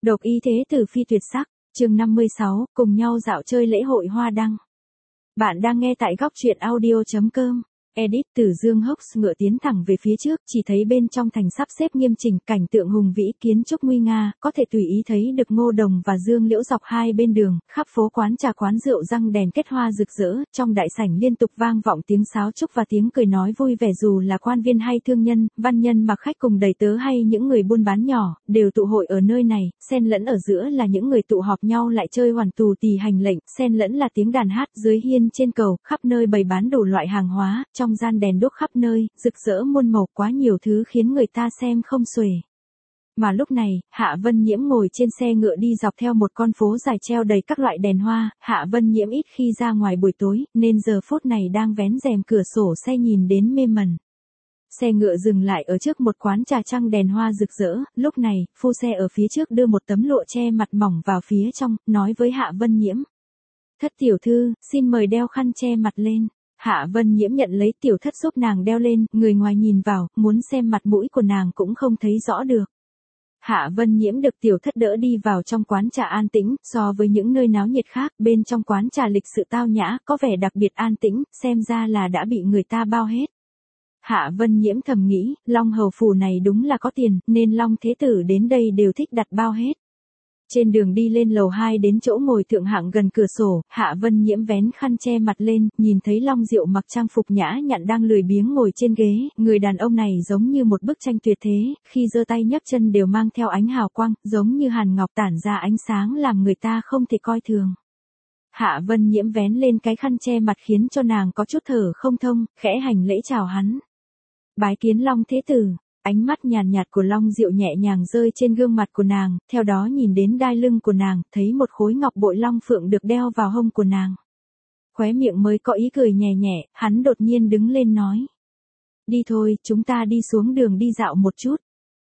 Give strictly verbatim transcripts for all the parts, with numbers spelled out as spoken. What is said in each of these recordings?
Độc ý thế tử phi tuyệt sắc, chương năm mươi sáu, cùng nhau dạo chơi lễ hội hoa đăng. Bạn đang nghe tại góc truyện audio.com. Edit từ Dương Hốc ngựa tiến thẳng về phía trước, chỉ thấy bên trong thành sắp xếp nghiêm chỉnh, cảnh tượng hùng vĩ, kiến trúc nguy nga, có thể tùy ý thấy được ngô đồng và dương liễu dọc hai bên đường, khắp phố quán trà quán rượu răng đèn kết hoa rực rỡ, trong đại sảnh liên tục vang vọng tiếng sáo trúc và tiếng cười nói vui vẻ, dù là quan viên hay thương nhân, văn nhân mặc khách cùng đầy tớ hay những người buôn bán nhỏ, đều tụ hội ở nơi này, xen lẫn ở giữa là những người tụ họp nhau lại chơi hoàn tù tì hành lệnh, xen lẫn là tiếng đàn hát dưới hiên trên cầu, khắp nơi bày bán đủ loại hàng hóa, trong gian đèn đuốc khắp nơi, rực rỡ muôn màu, quá nhiều thứ khiến người ta xem không xuể. Mà lúc này, Hạ Vân Nhiễm ngồi trên xe ngựa đi dọc theo một con phố dài treo đầy các loại đèn hoa, Hạ Vân Nhiễm ít khi ra ngoài buổi tối, nên giờ phút này đang vén rèm cửa sổ xe nhìn đến mê mẩn. Xe ngựa dừng lại ở trước một quán trà trăng đèn hoa rực rỡ, lúc này, phu xe ở phía trước đưa một tấm lụa che mặt mỏng vào phía trong, nói với Hạ Vân Nhiễm. Thất tiểu thư, xin mời đeo khăn che mặt lên. Hạ Vân Nhiễm nhận lấy, tiểu thất giúp nàng đeo lên, người ngoài nhìn vào, muốn xem mặt mũi của nàng cũng không thấy rõ được. Hạ Vân Nhiễm được tiểu thất đỡ đi vào trong quán trà an tĩnh, so với những nơi náo nhiệt khác, bên trong quán trà lịch sự tao nhã, có vẻ đặc biệt an tĩnh, xem ra là đã bị người ta bao hết. Hạ Vân Nhiễm thầm nghĩ, Long Hầu phủ này đúng là có tiền, nên Long Thế Tử đến đây đều thích đặt bao hết. Trên đường đi lên lầu hai đến chỗ ngồi thượng hạng gần cửa sổ, Hạ Vân Nhiễm vén khăn che mặt lên, nhìn thấy Long Diệu mặc trang phục nhã nhặn đang lười biếng ngồi trên ghế, người đàn ông này giống như một bức tranh tuyệt thế, khi giơ tay nhấc chân đều mang theo ánh hào quang, giống như hàn ngọc tản ra ánh sáng làm người ta không thể coi thường. Hạ Vân Nhiễm vén lên cái khăn che mặt khiến cho nàng có chút thở không thông, khẽ hành lễ chào hắn. Bái kiến Long Thế Tử. Ánh mắt nhàn nhạt của Long Diệu nhẹ nhàng rơi trên gương mặt của nàng, theo đó nhìn đến đai lưng của nàng, thấy một khối ngọc bội long phượng được đeo vào hông của nàng. Khóe miệng mới có ý cười nhẹ nhẹ, hắn đột nhiên đứng lên nói. Đi thôi, chúng ta đi xuống đường đi dạo một chút.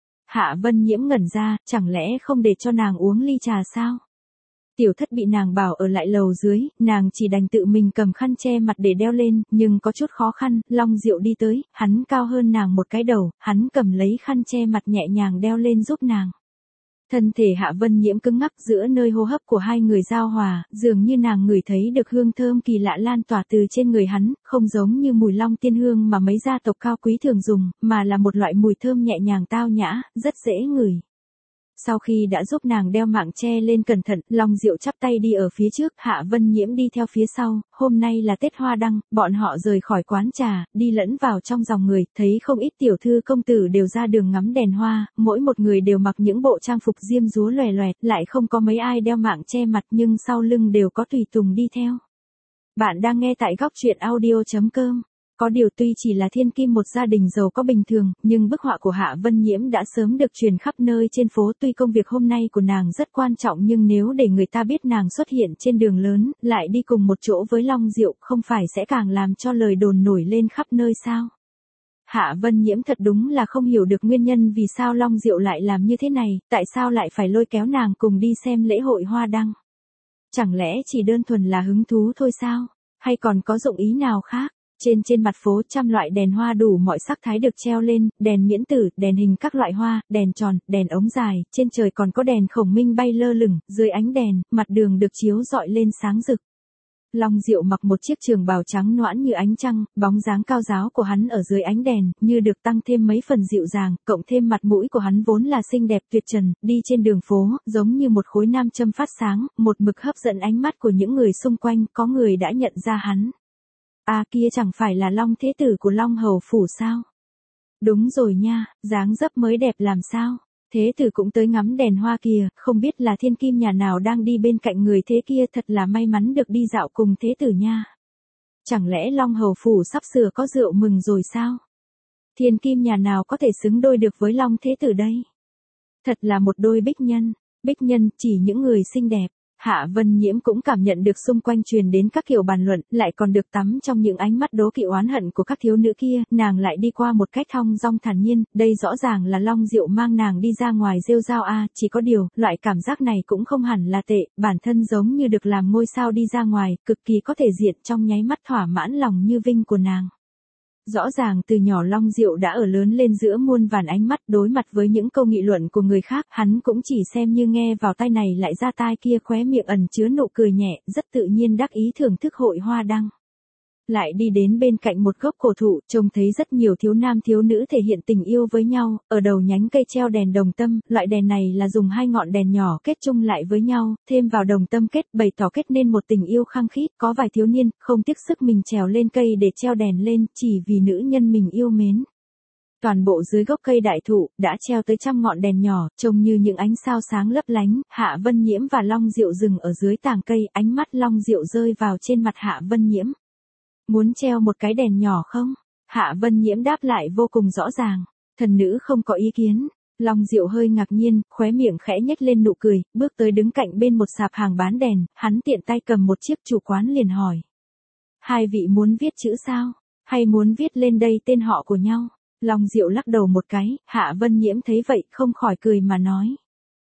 Hạ Vân Nhiễm ngẩn ra, chẳng lẽ không để cho nàng uống ly trà sao? Tiểu thất bị nàng bảo ở lại lầu dưới, nàng chỉ đành tự mình cầm khăn che mặt để đeo lên, nhưng có chút khó khăn, Long Diệu đi tới, hắn cao hơn nàng một cái đầu, hắn cầm lấy khăn che mặt nhẹ nhàng đeo lên giúp nàng. Thân thể Hạ Vân Nhiễm cứng ngắc giữa nơi hô hấp của hai người giao hòa, dường như nàng ngửi thấy được hương thơm kỳ lạ lan tỏa từ trên người hắn, không giống như mùi long tiên hương mà mấy gia tộc cao quý thường dùng, mà là một loại mùi thơm nhẹ nhàng tao nhã, rất dễ ngửi. Sau khi đã giúp nàng đeo mạng che lên cẩn thận, Long Diệu chắp tay đi ở phía trước, Hạ Vân Nhiễm đi theo phía sau, hôm nay là Tết Hoa Đăng, bọn họ rời khỏi quán trà, đi lẫn vào trong dòng người, thấy không ít tiểu thư công tử đều ra đường ngắm đèn hoa, mỗi một người đều mặc những bộ trang phục diêm dúa lòe loẹt, lại không có mấy ai đeo mạng che mặt nhưng sau lưng đều có tùy tùng đi theo. Bạn đang nghe tại góc truyện audio.com. Có điều tuy chỉ là thiên kim một gia đình giàu có bình thường, nhưng bức họa của Hạ Vân Nhiễm đã sớm được truyền khắp nơi trên phố, tuy công việc hôm nay của nàng rất quan trọng nhưng nếu để người ta biết nàng xuất hiện trên đường lớn, lại đi cùng một chỗ với Long Diệu, không phải sẽ càng làm cho lời đồn nổi lên khắp nơi sao? Hạ Vân Nhiễm thật đúng là không hiểu được nguyên nhân vì sao Long Diệu lại làm như thế này, tại sao lại phải lôi kéo nàng cùng đi xem lễ hội hoa đăng? Chẳng lẽ chỉ đơn thuần là hứng thú thôi sao? Hay còn có dụng ý nào khác? Trên trên mặt phố trăm loại đèn hoa đủ mọi sắc thái được treo lên, đèn miễn tử, đèn hình các loại hoa, đèn tròn, đèn ống dài, trên trời còn có đèn khổng minh bay lơ lửng, dưới ánh đèn, mặt đường được chiếu rọi lên sáng rực. Long Diệu mặc một chiếc trường bào trắng noãn như ánh trăng, bóng dáng cao ráo của hắn ở dưới ánh đèn, như được tăng thêm mấy phần dịu dàng, cộng thêm mặt mũi của hắn vốn là xinh đẹp tuyệt trần, đi trên đường phố, giống như một khối nam châm phát sáng, một mực hấp dẫn ánh mắt của những người xung quanh, có người đã nhận ra hắn. À kia chẳng phải là Long Thế Tử của Long Hầu phủ sao? Đúng rồi nha, dáng dấp mới đẹp làm sao? Thế Tử cũng tới ngắm đèn hoa kìa, không biết là thiên kim nhà nào đang đi bên cạnh người thế kia, thật là may mắn được đi dạo cùng Thế Tử nha. Chẳng lẽ Long Hầu phủ sắp sửa có rượu mừng rồi sao? Thiên kim nhà nào có thể xứng đôi được với Long Thế Tử đây? Thật là một đôi bích nhân, bích nhân chỉ những người xinh đẹp. Hạ Vân Nhiễm cũng cảm nhận được xung quanh truyền đến các kiểu bàn luận, lại còn được tắm trong những ánh mắt đố kỵ oán hận của các thiếu nữ kia, nàng lại đi qua một cách thong dong thản nhiên, đây rõ ràng là Long Diệu mang nàng đi ra ngoài rêu rao a, à, chỉ có điều, loại cảm giác này cũng không hẳn là tệ, bản thân giống như được làm ngôi sao đi ra ngoài, cực kỳ có thể diện trong nháy mắt thỏa mãn lòng như vinh của nàng. Rõ ràng từ nhỏ Long Diệu đã ở lớn lên giữa muôn vàn ánh mắt, đối mặt với những câu nghị luận của người khác, hắn cũng chỉ xem như nghe vào tai này lại ra tai kia, khóe miệng ẩn chứa nụ cười nhẹ, rất tự nhiên đắc ý thưởng thức hội hoa đăng. Lại đi đến bên cạnh một gốc cổ thụ, trông thấy rất nhiều thiếu nam thiếu nữ thể hiện tình yêu với nhau, ở đầu nhánh cây treo đèn đồng tâm, loại đèn này là dùng hai ngọn đèn nhỏ kết chung lại với nhau, thêm vào đồng tâm kết, bày tỏ kết nên một tình yêu khăng khít, có vài thiếu niên, không tiếc sức mình trèo lên cây để treo đèn lên, chỉ vì nữ nhân mình yêu mến. Toàn bộ dưới gốc cây đại thụ, đã treo tới trăm ngọn đèn nhỏ, trông như những ánh sao sáng lấp lánh, Hạ Vân Nhiễm và Long Diệu dừng ở dưới tàng cây, ánh mắt Long Diệu rơi vào trên mặt Hạ Vân Nhiễm. Muốn treo một cái đèn nhỏ không? Hạ Vân Nhiễm đáp lại vô cùng rõ ràng. Thần nữ không có ý kiến. Long Diệu hơi ngạc nhiên, khóe miệng khẽ nhếch lên nụ cười, bước tới đứng cạnh bên một sạp hàng bán đèn, hắn tiện tay cầm một chiếc, chủ quán liền hỏi. Hai vị muốn viết chữ sao? Hay muốn viết lên đây tên họ của nhau? Long Diệu lắc đầu một cái, Hạ Vân Nhiễm thấy vậy không khỏi cười mà nói.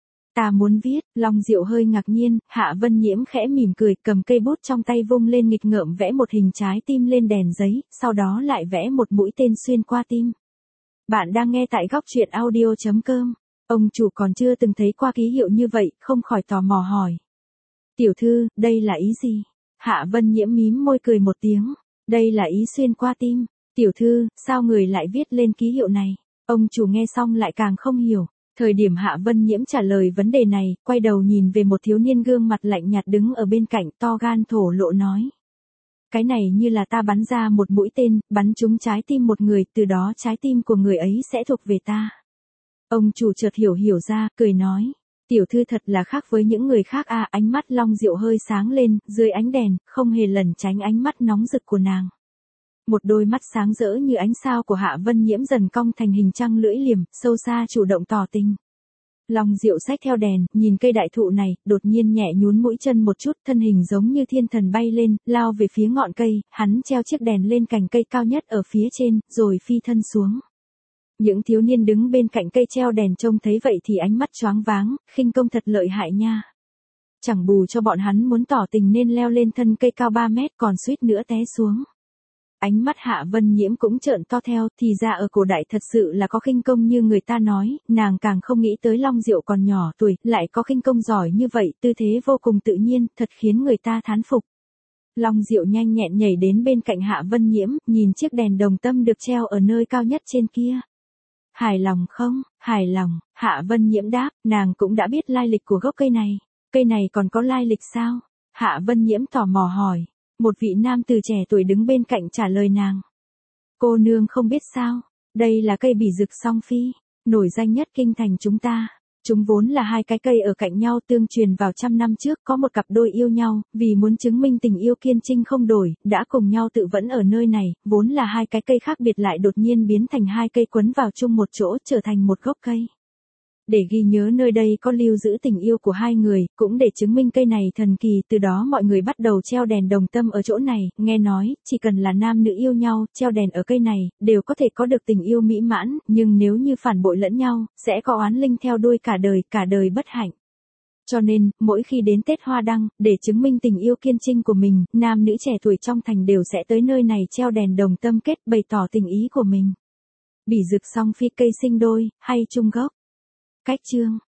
Ta muốn viết, Long Diệu hơi ngạc nhiên, Hạ Vân Nhiễm khẽ mỉm cười, cầm cây bút trong tay vung lên nghịch ngợm vẽ một hình trái tim lên đèn giấy, sau đó lại vẽ một mũi tên xuyên qua tim. Bạn đang nghe tại góc truyện audio chấm com. Ông chủ còn chưa từng thấy qua ký hiệu như vậy, không khỏi tò mò hỏi. Tiểu thư, đây là ý gì? Hạ Vân Nhiễm mím môi cười một tiếng. Đây là ý xuyên qua tim. Tiểu thư, sao người lại viết lên ký hiệu này? Ông chủ nghe xong lại càng không hiểu. Thời điểm Hạ Vân Nhiễm trả lời vấn đề này, quay đầu nhìn về một thiếu niên gương mặt lạnh nhạt đứng ở bên cạnh, to gan thổ lộ nói. Cái này như là ta bắn ra một mũi tên, bắn trúng trái tim một người, từ đó trái tim của người ấy sẽ thuộc về ta. Ông chủ chợt hiểu hiểu ra, cười nói. Tiểu thư thật là khác với những người khác à, ánh mắt Long Diệu hơi sáng lên, dưới ánh đèn, không hề lẩn tránh ánh mắt nóng rực của nàng. Một đôi mắt sáng rỡ như ánh sao của Hạ Vân Nhiễm dần cong thành hình trăng lưỡi liềm, sâu xa chủ động tỏ tình. Long Diệu xách theo đèn, nhìn cây đại thụ này, đột nhiên nhẹ nhún mũi chân một chút, thân hình giống như thiên thần bay lên, lao về phía ngọn cây, hắn treo chiếc đèn lên cành cây cao nhất ở phía trên, rồi phi thân xuống. Những thiếu niên đứng bên cạnh cây treo đèn trông thấy vậy thì ánh mắt choáng váng, khinh công thật lợi hại nha. Chẳng bù cho bọn hắn muốn tỏ tình nên leo lên thân cây cao ba mét còn suýt nữa té xuống. Ánh mắt Hạ Vân Nhiễm cũng trợn to theo, thì ra ở cổ đại thật sự là có khinh công như người ta nói, nàng càng không nghĩ tới Long Diệu còn nhỏ tuổi, lại có khinh công giỏi như vậy, tư thế vô cùng tự nhiên, thật khiến người ta thán phục. Long Diệu nhanh nhẹn nhảy đến bên cạnh Hạ Vân Nhiễm, nhìn chiếc đèn đồng tâm được treo ở nơi cao nhất trên kia. Hài lòng không? Hài lòng, Hạ Vân Nhiễm đáp, nàng cũng đã biết lai lịch của gốc cây này. Cây này còn có lai lịch sao? Hạ Vân Nhiễm tò mò hỏi. Một vị nam từ trẻ tuổi đứng bên cạnh trả lời nàng. Cô nương không biết sao, đây là cây bỉ dực song phi, nổi danh nhất kinh thành chúng ta. Chúng vốn là hai cái cây ở cạnh nhau tương truyền vào trăm năm trước, có một cặp đôi yêu nhau, vì muốn chứng minh tình yêu kiên trinh không đổi, đã cùng nhau tự vẫn ở nơi này, vốn là hai cái cây khác biệt lại đột nhiên biến thành hai cây quấn vào chung một chỗ trở thành một gốc cây. Để ghi nhớ nơi đây có lưu giữ tình yêu của hai người, cũng để chứng minh cây này thần kỳ, từ đó mọi người bắt đầu treo đèn đồng tâm ở chỗ này, nghe nói, chỉ cần là nam nữ yêu nhau, treo đèn ở cây này, đều có thể có được tình yêu mỹ mãn, nhưng nếu như phản bội lẫn nhau, sẽ có oán linh theo đuôi cả đời, cả đời bất hạnh. Cho nên, mỗi khi đến Tết Hoa Đăng, để chứng minh tình yêu kiên trinh của mình, nam nữ trẻ tuổi trong thành đều sẽ tới nơi này treo đèn đồng tâm kết, bày tỏ tình ý của mình. Bỉ dực song phi cây sinh đôi, hay chung gốc. Cách chương